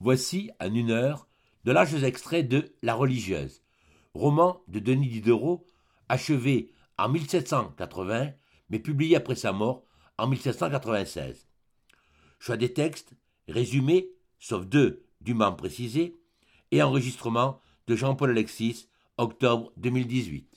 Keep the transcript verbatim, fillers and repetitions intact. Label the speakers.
Speaker 1: Voici, en une heure, de larges extraits de La religieuse, roman de Denis Diderot, achevé en mille sept cent quatre-vingts, mais publié après sa mort en mille sept cent quatre-vingt-seize. Choix des textes, résumé, sauf deux dûment précisés, et enregistrement de Jean-Paul Alexis, octobre deux mille dix-huit.